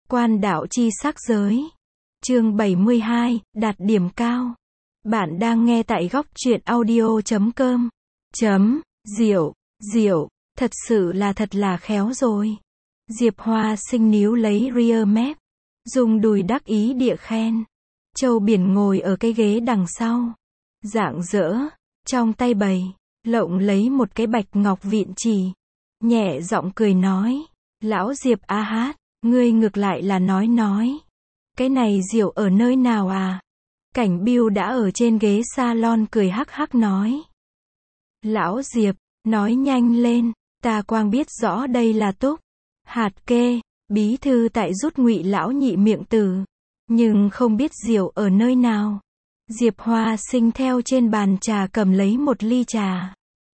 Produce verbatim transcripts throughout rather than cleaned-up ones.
Quan đạo chi sắc giới. Chương bảy mươi hai, đạt điểm cao. Bạn đang nghe tại góc truyện audio chấm com. Chấm, Diệu, Diệu, thật sự là thật là khéo rồi. Diệp Hoa Sinh níu lấy rear mép, dùng đùi đắc ý địa khen. Châu Biển ngồi ở cái ghế đằng sau, rạng rỡ, trong tay bày, lộng lấy một cái bạch ngọc vịn chỉ, nhẹ giọng cười nói, lão Diệp a hát, ngươi ngược lại là nói nói. Cái này Diệu ở nơi nào à? Cảnh Biêu đã ở trên ghế salon cười hắc hắc nói. Lão Diệp, nói nhanh lên, ta quang biết rõ đây là Túc Hạt Kê, bí thư tại rút Ngụy lão nhị miệng tử, nhưng không biết Diệu ở nơi nào. Diệp Hoa Sinh theo trên bàn trà cầm lấy một ly trà,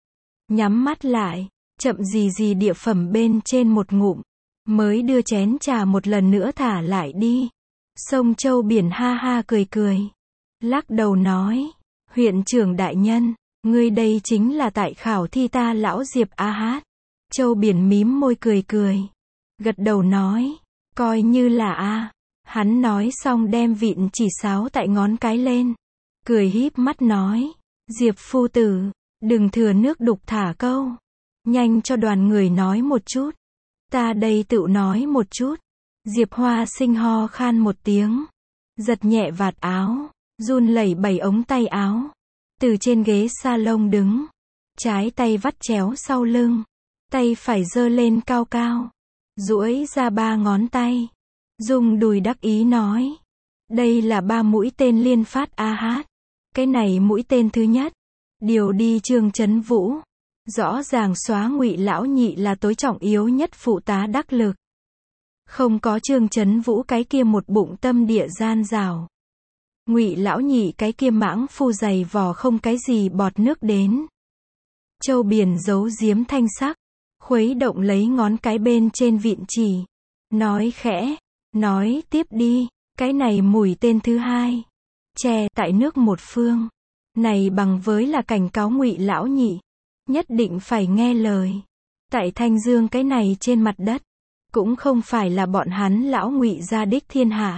nhắm mắt lại, chậm gì gì địa phẩm bên trên một ngụm, mới đưa chén trà một lần nữa thả lại đi. Sông Châu Biển ha ha cười cười, lắc đầu nói, huyện trưởng đại nhân, ngươi đây chính là tại khảo thi ta lão Diệp a hát. Châu Biển mím môi cười cười, gật đầu nói, coi như là a. Hắn nói xong đem vịn chỉ sáo tại ngón cái lên, cười híp mắt nói, Diệp phu tử, đừng thừa nước đục thả câu, nhanh cho đoàn người nói một chút, ta đây tự nói một chút. Diệp Hoa Sinh ho khan một tiếng, giật nhẹ vạt áo, run lẩy bẩy ống tay áo, từ trên ghế salon đứng, trái tay vắt chéo sau lưng, tay phải giơ lên cao cao, duỗi ra ba ngón tay, dùng đùi đắc ý nói, đây là ba mũi tên liên phát a hát. Cái này mũi tên thứ nhất, điều đi Trương Chấn Vũ, rõ ràng xóa Ngụy lão nhị là tối trọng yếu nhất phụ tá đắc lực. Không có Trương Chấn Vũ cái kia một bụng tâm địa gian rào, Ngụy lão nhị cái kia mãng phu dày vò không cái gì bọt nước đến. Châu Biển giấu giếm thanh sắc, khuấy động lấy ngón cái bên trên vịn chỉ, nói khẽ, nói tiếp đi, cái này mũi tên thứ hai, che tại nước một phương, này bằng với là cảnh cáo Ngụy lão nhị, nhất định phải nghe lời. Tại Thanh Dương cái này trên mặt đất, cũng không phải là bọn hắn lão Ngụy gia đích thiên hạ.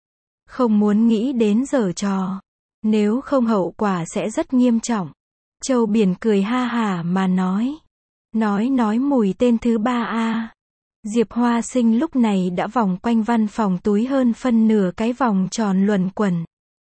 Không muốn nghĩ đến giở trò, nếu không hậu quả sẽ rất nghiêm trọng. Châu Biển cười ha hả mà nói, nói nói mùi tên thứ ba a. Diệp Hoa Sinh lúc này đã vòng quanh văn phòng túi hơn phân nửa cái vòng tròn luẩn quẩn.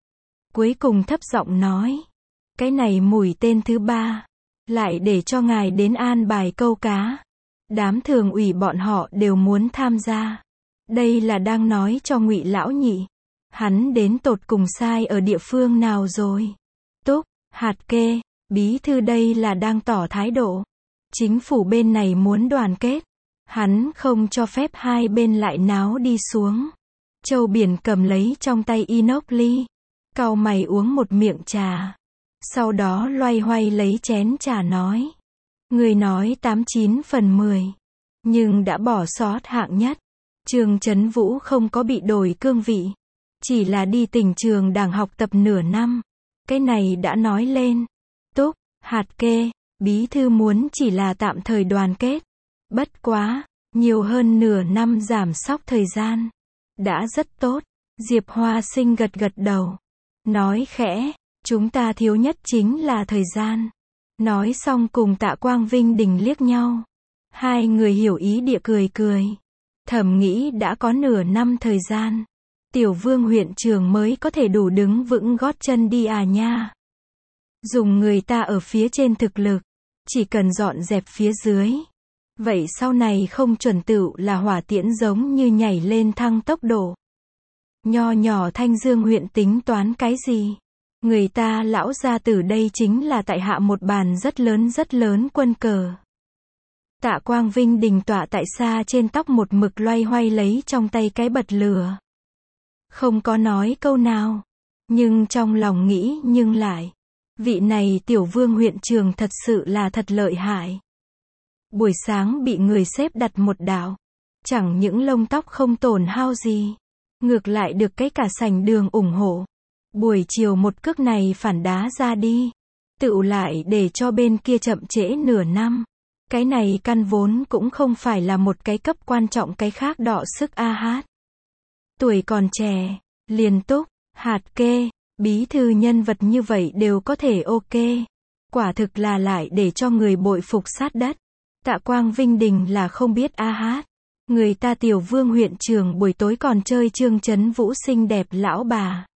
Cuối cùng thấp giọng nói, cái này mùi tên thứ ba, lại để cho ngài đến an bài câu cá. Đám thường ủy bọn họ đều muốn tham gia. Đây là đang nói cho Ngụy lão nhị, hắn đến tột cùng sai ở địa phương nào rồi. Túc Hạt Kê, bí thư đây là đang tỏ thái độ. Chính phủ bên này muốn đoàn kết, hắn không cho phép hai bên lại náo đi xuống. Châu Biển cầm lấy trong tay inox ly, cau mày uống một miệng trà, sau đó loay hoay lấy chén trà nói, người nói tám chín phần mười, nhưng đã bỏ sót hạng nhất. Trương Chấn Vũ không có bị đổi cương vị, chỉ là đi tỉnh trường đảng học tập nửa năm. Cái này đã nói lên. Túc Hạt Kê, bí thư muốn chỉ là tạm thời đoàn kết. Bất quá, nhiều hơn nửa năm giảm sóc thời gian, đã rất tốt. Diệp Hoa Sinh gật gật đầu, nói khẽ, chúng ta thiếu nhất chính là thời gian. Nói xong cùng Tạ Quang Vinh Đình liếc nhau. Hai người hiểu ý địa cười cười. Thầm nghĩ đã có nửa năm thời gian, Tiểu Vương huyện trưởng mới có thể đủ đứng vững gót chân đi à nha. Dùng người ta ở phía trên thực lực, chỉ cần dọn dẹp phía dưới. Vậy sau này không chuẩn tựu là hỏa tiễn giống như nhảy lên thăng tốc độ. Nho nhỏ Thanh Dương huyện tính toán cái gì? Người ta lão gia tử đây chính là tại hạ một bàn rất lớn rất lớn quân cờ. Tạ Quang Vinh Đình tọa tại xa trên tóc một mực loay hoay lấy trong tay cái bật lửa. Không có nói câu nào, nhưng trong lòng nghĩ nhưng lại, vị này Tiểu Vương huyện trường thật sự là thật lợi hại. Buổi sáng bị người xếp đặt một đạo, chẳng những lông tóc không tổn hao gì, ngược lại được cái cả sảnh đường ủng hộ. Buổi chiều một cước này phản đá ra đi, tựu lại để cho bên kia chậm trễ nửa năm. Cái này căn vốn cũng không phải là một cái cấp quan trọng cái khác đọ sức a hát. Tuổi còn trẻ, liền Túc, Hạt Kê, bí thư nhân vật như vậy đều có thể ok. Quả thực là lại để cho người bội phục sát đất. Tạ Quang Vinh Đình là không biết a hát. Người ta Tiểu Vương huyện trưởng buổi tối còn chơi Trương Chấn Vũ xinh đẹp lão bà.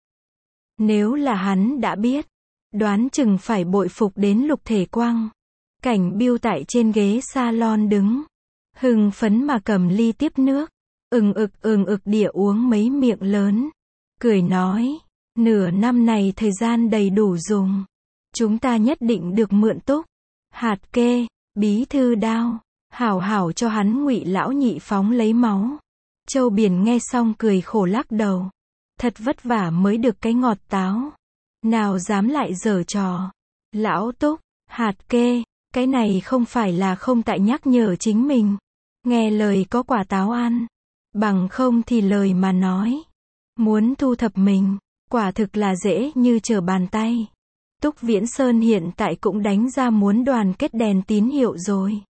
Nếu là hắn đã biết, đoán chừng phải bội phục đến lục thể quang. Cảnh Biêu tại trên ghế salon đứng, hưng phấn mà cầm ly tiếp nước, ừng ực ừng ực địa uống mấy miệng lớn, cười nói, nửa năm này thời gian đầy đủ dùng, chúng ta nhất định được mượn Túc, Hạt Kê, bí thư đao, hảo hảo cho hắn Ngụy lão nhị phóng lấy máu. Châu Biển nghe xong cười khổ lắc đầu, thật vất vả mới được cái ngọt táo, nào dám lại giở trò. Lão Túc, Hạt Kê, cái này không phải là không tại nhắc nhở chính mình, nghe lời có quả táo ăn, bằng không thì lời mà nói, muốn thu thập mình, quả thực là dễ như trở bàn tay. Túc Viễn Sơn hiện tại cũng đánh ra muốn đoàn kết đèn tín hiệu rồi.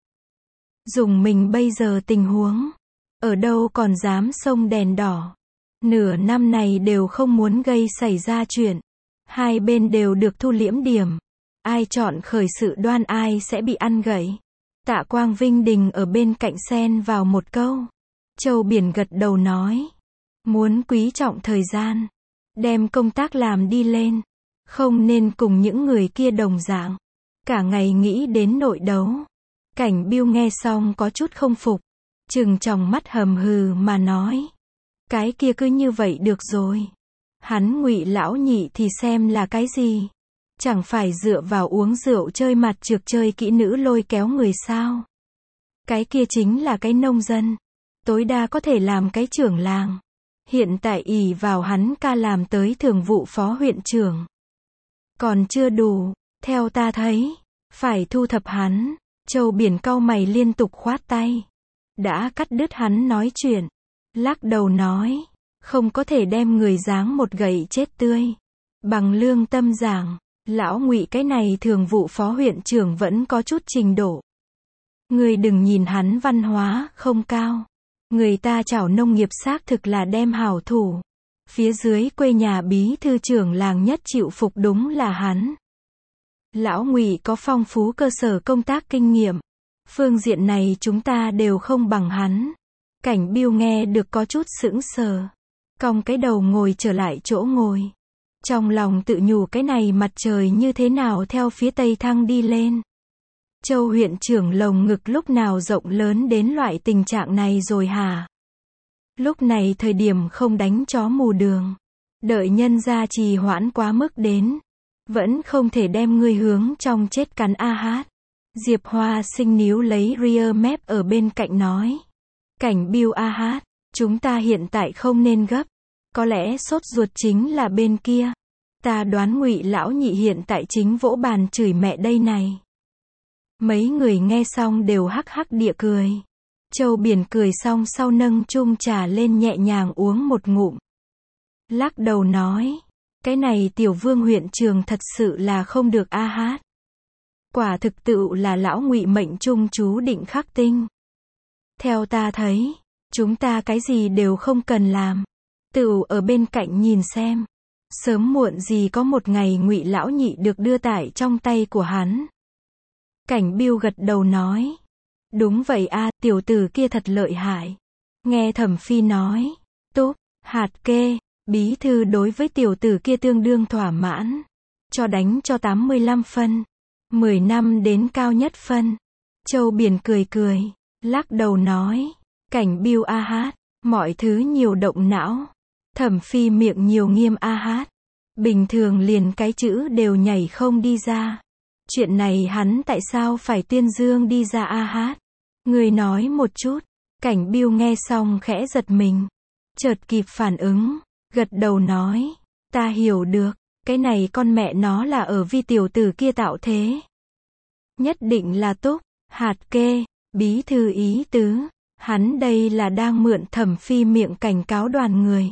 Dùng mình bây giờ tình huống, ở đâu còn dám xông đèn đỏ. Nửa năm này đều không muốn gây xảy ra chuyện. Hai bên đều được thu liễm điểm. Ai chọn khởi sự đoan ai sẽ bị ăn gãy. Tạ Quang Vinh Đình ở bên cạnh xen vào một câu. Châu Biển gật đầu nói. Muốn quý trọng thời gian. Đem công tác làm đi lên. Không nên cùng những người kia đồng dạng. Cả ngày nghĩ đến nội đấu. Cảnh Biêu nghe xong có chút không phục. Trừng tròng mắt hầm hừ mà nói. Cái kia cứ như vậy được rồi. Hắn Ngụy lão nhị thì xem là cái gì? Chẳng phải dựa vào uống rượu chơi mặt trược chơi kỹ nữ lôi kéo người sao? Cái kia chính là cái nông dân. Tối đa có thể làm cái trưởng làng. Hiện tại ỷ vào hắn ca làm tới thường vụ phó huyện trưởng. Còn chưa đủ, theo ta thấy, phải thu thập hắn. Châu Biển cau mày liên tục khoát tay. Đã cắt đứt hắn nói chuyện. Lắc đầu nói, không có thể đem người giáng một gậy chết tươi. Bằng lương tâm giảng, lão Ngụy cái này thường vụ phó huyện trưởng vẫn có chút trình độ. Người đừng nhìn hắn văn hóa không cao. Người ta chảo nông nghiệp xác thực là đem hảo thủ. Phía dưới quê nhà bí thư trưởng làng nhất chịu phục đúng là hắn. Lão Ngụy có phong phú cơ sở công tác kinh nghiệm. Phương diện này chúng ta đều không bằng hắn. Cảnh Biêu nghe được có chút sững sờ. Cong cái đầu ngồi trở lại chỗ ngồi. Trong lòng tự nhủ cái này mặt trời như thế nào theo phía tây thăng đi lên. Châu huyện trưởng lồng ngực lúc nào rộng lớn đến loại tình trạng này rồi hả? Lúc này thời điểm không đánh chó mù đường. Đợi nhân gia trì hoãn quá mức đến. Vẫn không thể đem ngươi hướng trong chết cắn a hát. Diệp Hoa Sinh níu lấy rear map ở bên cạnh nói. Cảnh Biêu a hát, chúng ta hiện tại không nên gấp. Có lẽ sốt ruột chính là bên kia. Ta đoán Ngụy lão nhị hiện tại chính vỗ bàn chửi mẹ đây này. Mấy người nghe xong đều hắc hắc địa cười. Châu Biển cười xong sau nâng chung trà lên nhẹ nhàng uống một ngụm. Lắc đầu nói. Cái này Tiểu Vương huyện trường thật sự là không được a hát. Quả thực tự là lão Ngụy mệnh trung chú định khắc tinh. Theo ta thấy, chúng ta cái gì đều không cần làm. Tự ở bên cạnh nhìn xem. Sớm muộn gì có một ngày Ngụy lão nhị được đưa tại trong tay của hắn. Cảnh Biêu gật đầu nói. Đúng vậy a, tiểu tử kia thật lợi hại. Nghe Thẩm Phi nói. Túc, Hạt Kê, bí thư đối với tiểu tử kia tương đương thỏa mãn. Cho đánh cho tám mươi lăm phân. mười năm đến cao nhất phân. Châu Biển cười cười. Lắc đầu nói. Cảnh Biêu a hát. Mọi thứ nhiều động não. Thẩm Phi miệng nhiều nghiêm a hát. Bình thường liền cái chữ đều nhảy không đi ra. Chuyện này hắn tại sao phải tuyên dương đi ra a hát? Người nói một chút. Cảnh Biêu nghe xong khẽ giật mình. Chợt kịp phản ứng. Gật đầu nói. Ta hiểu được. Cái này con mẹ nó là ở vi tiểu tử kia tạo thế. Nhất định là Túc, Hạt Kê, bí thư ý tứ. Hắn đây là đang mượn Thẩm Phi miệng cảnh cáo đoàn người.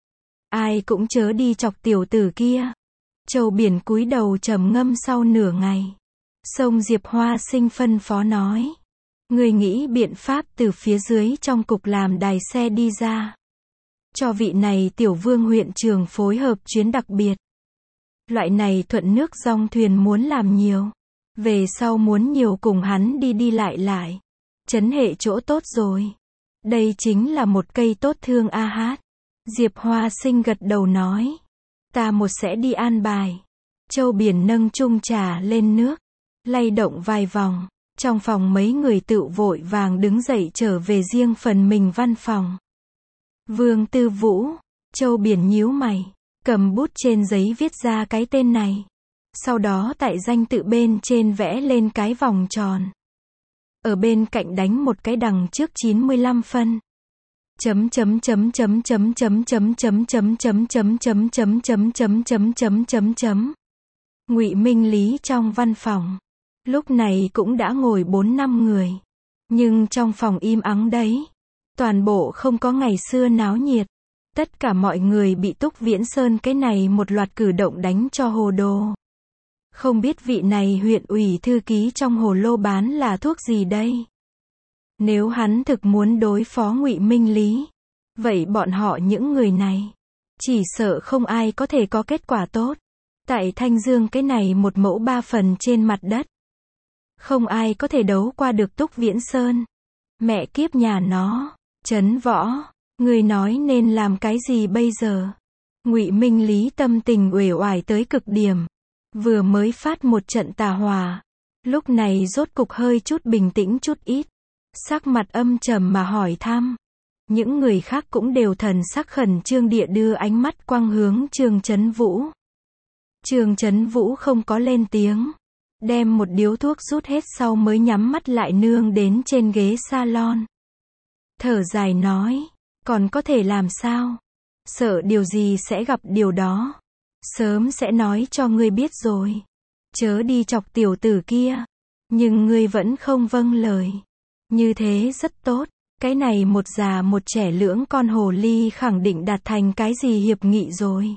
Ai cũng chớ đi chọc tiểu tử kia. Châu Biển cúi đầu trầm ngâm sau nửa ngày. Sông Diệp Hoa Sinh phân phó nói. Người nghĩ biện pháp từ phía dưới trong cục làm đài xe đi ra. cho vị này tiểu vương huyện trường phối hợp chuyến đặc biệt. Loại này thuận nước dong thuyền muốn làm nhiều. Về sau muốn nhiều cùng hắn đi đi lại lại. Trấn hệ chỗ tốt rồi. Đây chính là một cây tốt thương a hát. Diệp Hoa Sinh gật đầu nói. Ta một sẽ đi an bài. Châu Biển nâng chung trà lên nước. Lay động vài vòng. Trong phòng mấy người tự vội vàng đứng dậy trở về riêng phần mình văn phòng. Vương Tư Vũ. Châu Biển nhíu mày. Cầm bút trên giấy viết ra cái tên này. Sau đó tại danh tự bên trên vẽ lên cái vòng tròn. Ở bên cạnh đánh một cái đằng trước chín mươi lăm phân. Chấm chấm chấm chấm chấm chấm chấm chấm chấm chấm chấm chấm chấm chấm chấm chấm chấm chấm chấm. Ngụy Minh Lý trong văn phòng. Lúc này cũng đã ngồi bốn năm người. Nhưng trong phòng im ắng đấy. Toàn bộ không có ngày xưa náo nhiệt. Tất cả mọi người bị Túc Viễn Sơn cái này một loạt cử động đánh cho hồ đồ. Không biết vị này huyện ủy thư ký trong hồ lô bán là thuốc gì đây? Nếu hắn thực muốn đối phó Ngụy Minh Lý, vậy bọn họ những người này, chỉ sợ không ai có thể có kết quả tốt. Tại Thanh Dương cái này một mẫu ba phần trên mặt đất. Không ai có thể đấu qua được Túc Viễn Sơn. Mẹ kiếp nhà nó, Trấn Võ, người nói nên làm cái gì bây giờ? Ngụy Minh Lý tâm tình uể oải tới cực điểm. Vừa mới phát một trận tà hỏa. Lúc này rốt cục hơi chút bình tĩnh chút ít. Sắc mặt âm trầm mà hỏi thăm. Những người khác cũng đều thần sắc khẩn trương địa đưa ánh mắt quang hướng Trương Chấn Vũ. Trương Chấn Vũ không có lên tiếng. Đem một điếu thuốc rút hết sau mới nhắm mắt lại nương đến trên ghế salon. Thở dài nói. Còn có thể làm sao? Sợ điều gì sẽ gặp điều đó. Sớm sẽ nói cho ngươi biết rồi. Chớ đi chọc tiểu tử kia. Nhưng ngươi vẫn không vâng lời. Như thế rất tốt. Cái này một già một trẻ lưỡng con hồ ly khẳng định đạt thành cái gì hiệp nghị rồi.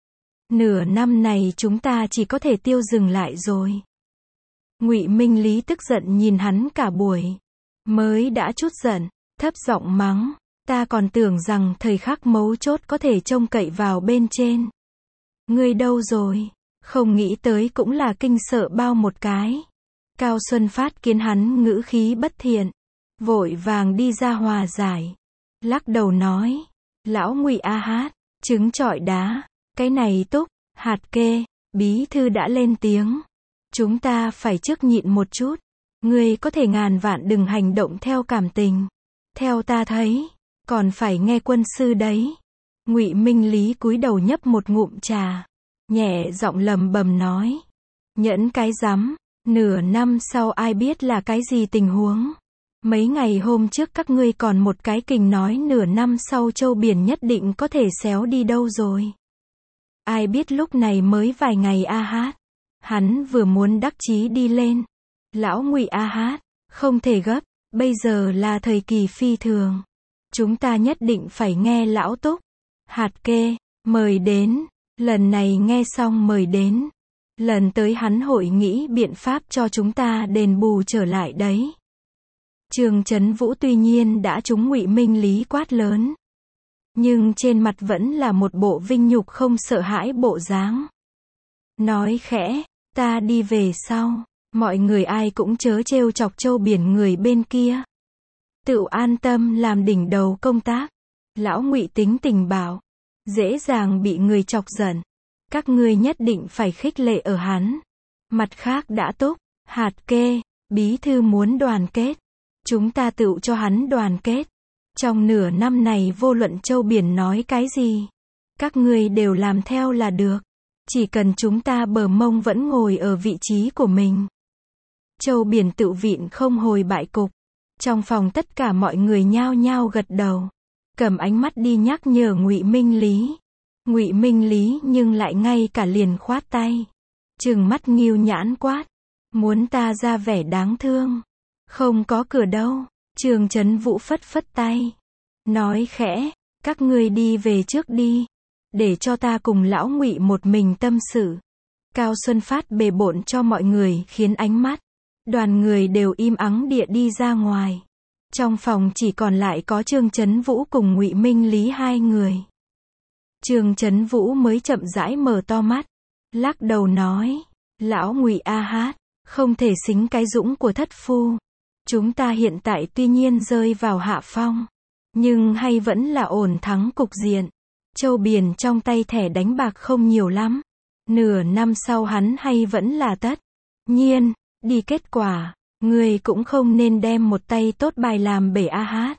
Nửa năm này chúng ta chỉ có thể tiêu dừng lại rồi. Ngụy Minh Lý tức giận nhìn hắn cả buổi. Mới đã chút giận, thấp giọng mắng. Ta còn tưởng rằng thời khắc mấu chốt có thể trông cậy vào bên trên. Ngươi đâu rồi? Không nghĩ tới cũng là kinh sợ bao một cái. Cao Xuân Phát kiến hắn ngữ khí bất thiện. Vội vàng đi ra hòa giải. Lắc đầu nói. Lão Ngụy a hát, trứng trọi đá. Cái này Túc, Hạt Kê, bí thư đã lên tiếng. Chúng ta phải trước nhịn một chút. Ngươi có thể ngàn vạn đừng hành động theo cảm tình. Theo ta thấy, còn phải nghe quân sư đấy. Ngụy Minh Lý cúi đầu nhấp một ngụm trà. Nhẹ giọng lầm bầm nói. Nhẫn cái rắm, nửa năm sau ai biết là cái gì tình huống. Mấy ngày hôm trước các ngươi còn một cái kình nói nửa năm sau Châu Biển nhất định có thể xéo đi đâu rồi. Ai biết lúc này mới vài ngày a hát. Hắn vừa muốn đắc chí đi lên. Lão Ngụy a hát, không thể gấp, bây giờ là thời kỳ phi thường. Chúng ta nhất định phải nghe lão Túc, Hạt Kê, mời đến. Lần này nghe xong mời đến. Lần tới hắn hội nghĩ biện pháp cho chúng ta đền bù trở lại đấy. Trương Chấn Vũ tuy nhiên đã trúng Ngụy Minh Lý quát lớn. Nhưng trên mặt vẫn là một bộ vinh nhục không sợ hãi bộ dáng. Nói khẽ, ta đi về sau. Mọi người ai cũng chớ trêu chọc Châu Biển người bên kia. Tự an tâm làm đỉnh đầu công tác. Lão Ngụy tính tình bảo. Dễ dàng bị người chọc giận. Các ngươi nhất định phải khích lệ ở hắn. Mặt khác đã Túc, Hạt Kê, bí thư muốn đoàn kết. Chúng ta tự cho hắn đoàn kết. Trong nửa năm này vô luận Châu Biển nói cái gì, các ngươi đều làm theo là được. Chỉ cần chúng ta bờ mông vẫn ngồi ở vị trí của mình. Châu Biển tự vịn không hồi bại cục. Trong phòng tất cả mọi người nhao nhao gật đầu. Cầm ánh mắt đi nhắc nhở Ngụy Minh Lý. Ngụy Minh Lý nhưng lại ngay cả liền khoát tay. Trừng mắt nghiêu nhãn quát. Muốn ta ra vẻ đáng thương. Không có cửa đâu. Trương Chấn Vũ phất phất tay. Nói khẽ. Các ngươi đi về trước đi. Để cho ta cùng lão Ngụy một mình tâm sự. Cao Xuân Phát bề bộn cho mọi người khiến ánh mắt. Đoàn người đều im ắng địa đi ra ngoài. Trong phòng chỉ còn lại có Trương Chấn Vũ cùng Ngụy Minh Lý hai người. Trương Chấn Vũ mới chậm rãi mở to mắt, lắc đầu nói, lão Ngụy A Hát, không thể xính cái dũng của thất phu. Chúng ta hiện tại tuy nhiên rơi vào hạ phong, nhưng hay vẫn là ổn thắng cục diện. Châu Biển trong tay thẻ đánh bạc không nhiều lắm. Nửa năm sau hắn hay vẫn là tất nhiên đi kết quả. Ngươi cũng không nên đem một tay tốt bài làm bể A Hát.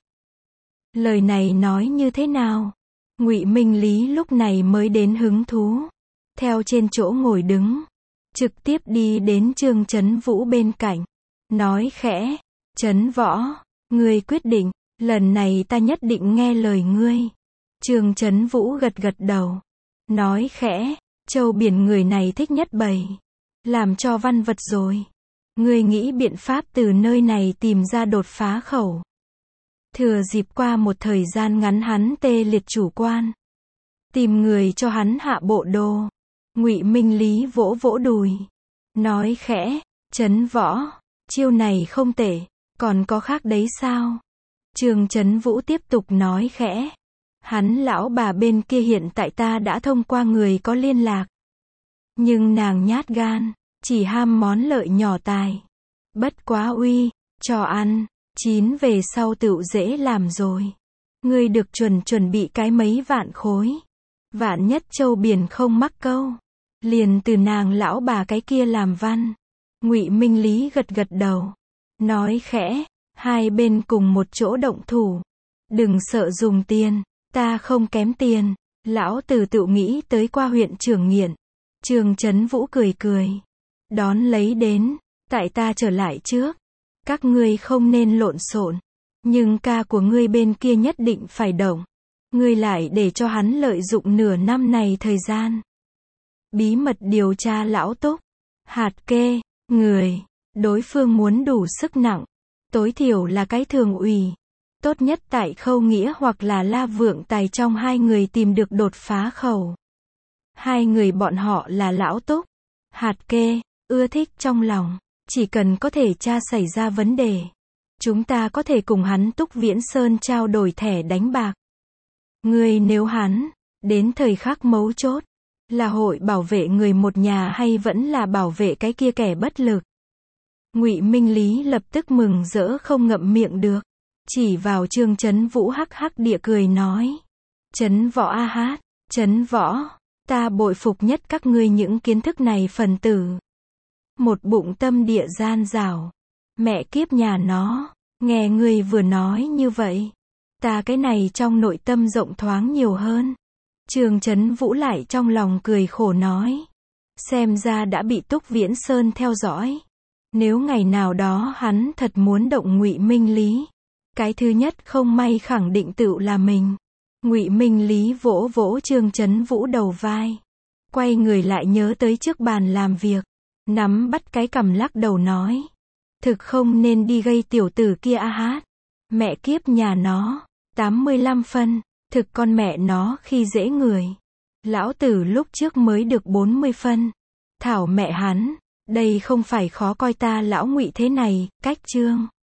Lời này nói như thế nào? Ngụy Minh Lý lúc này mới đến hứng thú. Theo trên chỗ ngồi đứng, trực tiếp đi đến Trương Chấn Vũ bên cạnh. Nói khẽ, Chấn Võ, ngươi quyết định, lần này ta nhất định nghe lời ngươi. Trương Chấn Vũ gật gật đầu. Nói khẽ, Châu Biển người này thích nhất bày. Làm cho văn vật rồi. Ngươi nghĩ biện pháp từ nơi này tìm ra đột phá khẩu. Thừa dịp qua một thời gian ngắn hắn tê liệt chủ quan. Tìm người cho hắn hạ bộ đồ. Ngụy Minh Lý vỗ vỗ đùi. Nói khẽ, Chấn Võ, chiêu này không tệ, còn có khác đấy sao? Trương Chấn Vũ tiếp tục nói khẽ. Hắn lão bà bên kia hiện tại ta đã thông qua người có liên lạc. Nhưng nàng nhát gan, chỉ ham món lợi nhỏ tài. Bất quá uy, cho ăn, chín về sau tựu dễ làm rồi. Ngươi được chuẩn chuẩn bị cái mấy vạn khối. Vạn nhất Châu Biển không mắc câu. Liền từ nàng lão bà cái kia làm văn. Ngụy Minh Lý gật gật đầu. Nói khẽ, hai bên cùng một chỗ động thủ. Đừng sợ dùng tiền, ta không kém tiền. Lão tử tự nghĩ tới qua huyện trưởng nghiện. Trương Chấn Vũ cười cười. Đón lấy đến, tại ta trở lại trước. Các ngươi không nên lộn xộn. Nhưng ca của ngươi bên kia nhất định phải động. Ngươi lại để cho hắn lợi dụng nửa năm này thời gian. Bí mật điều tra lão Túc. Hạt kê, người. Đối phương muốn đủ sức nặng. Tối thiểu là cái thường ủy. Tốt nhất tại Khâu Nghĩa hoặc là La Vượng Tài trong hai người tìm được đột phá khẩu. Hai người bọn họ là lão Túc. Hạt kê, ưa thích trong lòng. Chỉ cần có thể tra xảy ra vấn đề. Chúng ta có thể cùng hắn Túc Viễn Sơn trao đổi thẻ đánh bạc. Ngươi nếu hắn, đến thời khắc mấu chốt, là hội bảo vệ người một nhà hay vẫn là bảo vệ cái kia kẻ bất lực. Ngụy Minh Lý lập tức mừng rỡ không ngậm miệng được. Chỉ vào Trương Chấn Vũ hắc hắc địa cười nói. Chấn Võ A Hát, Chấn Võ, ta bội phục nhất các ngươi những kiến thức này phần tử. Một bụng tâm địa gian dảo. Mẹ kiếp nhà nó, nghe ngươi vừa nói như vậy. Ta cái này trong nội tâm rộng thoáng nhiều hơn. Trương Chấn Vũ lại trong lòng cười khổ nói. Xem ra đã bị Túc Viễn Sơn theo dõi. Nếu ngày nào đó hắn thật muốn động Ngụy Minh Lý. Cái thứ nhất không may khẳng định tựu là mình. Ngụy Minh Lý vỗ vỗ Trương Chấn Vũ đầu vai. Quay người lại nhớ tới trước bàn làm việc. Nắm bắt cái cằm lắc đầu nói. Thực không nên đi gây tiểu tử kia A Hát. Mẹ kiếp nhà nó. tám mươi lăm phân. Thực con mẹ nó khi dễ người. Lão tử lúc trước mới được bốn mươi phân. Thảo mẹ hắn. Đây không phải khó coi ta lão Ngụy thế này. Cách Trương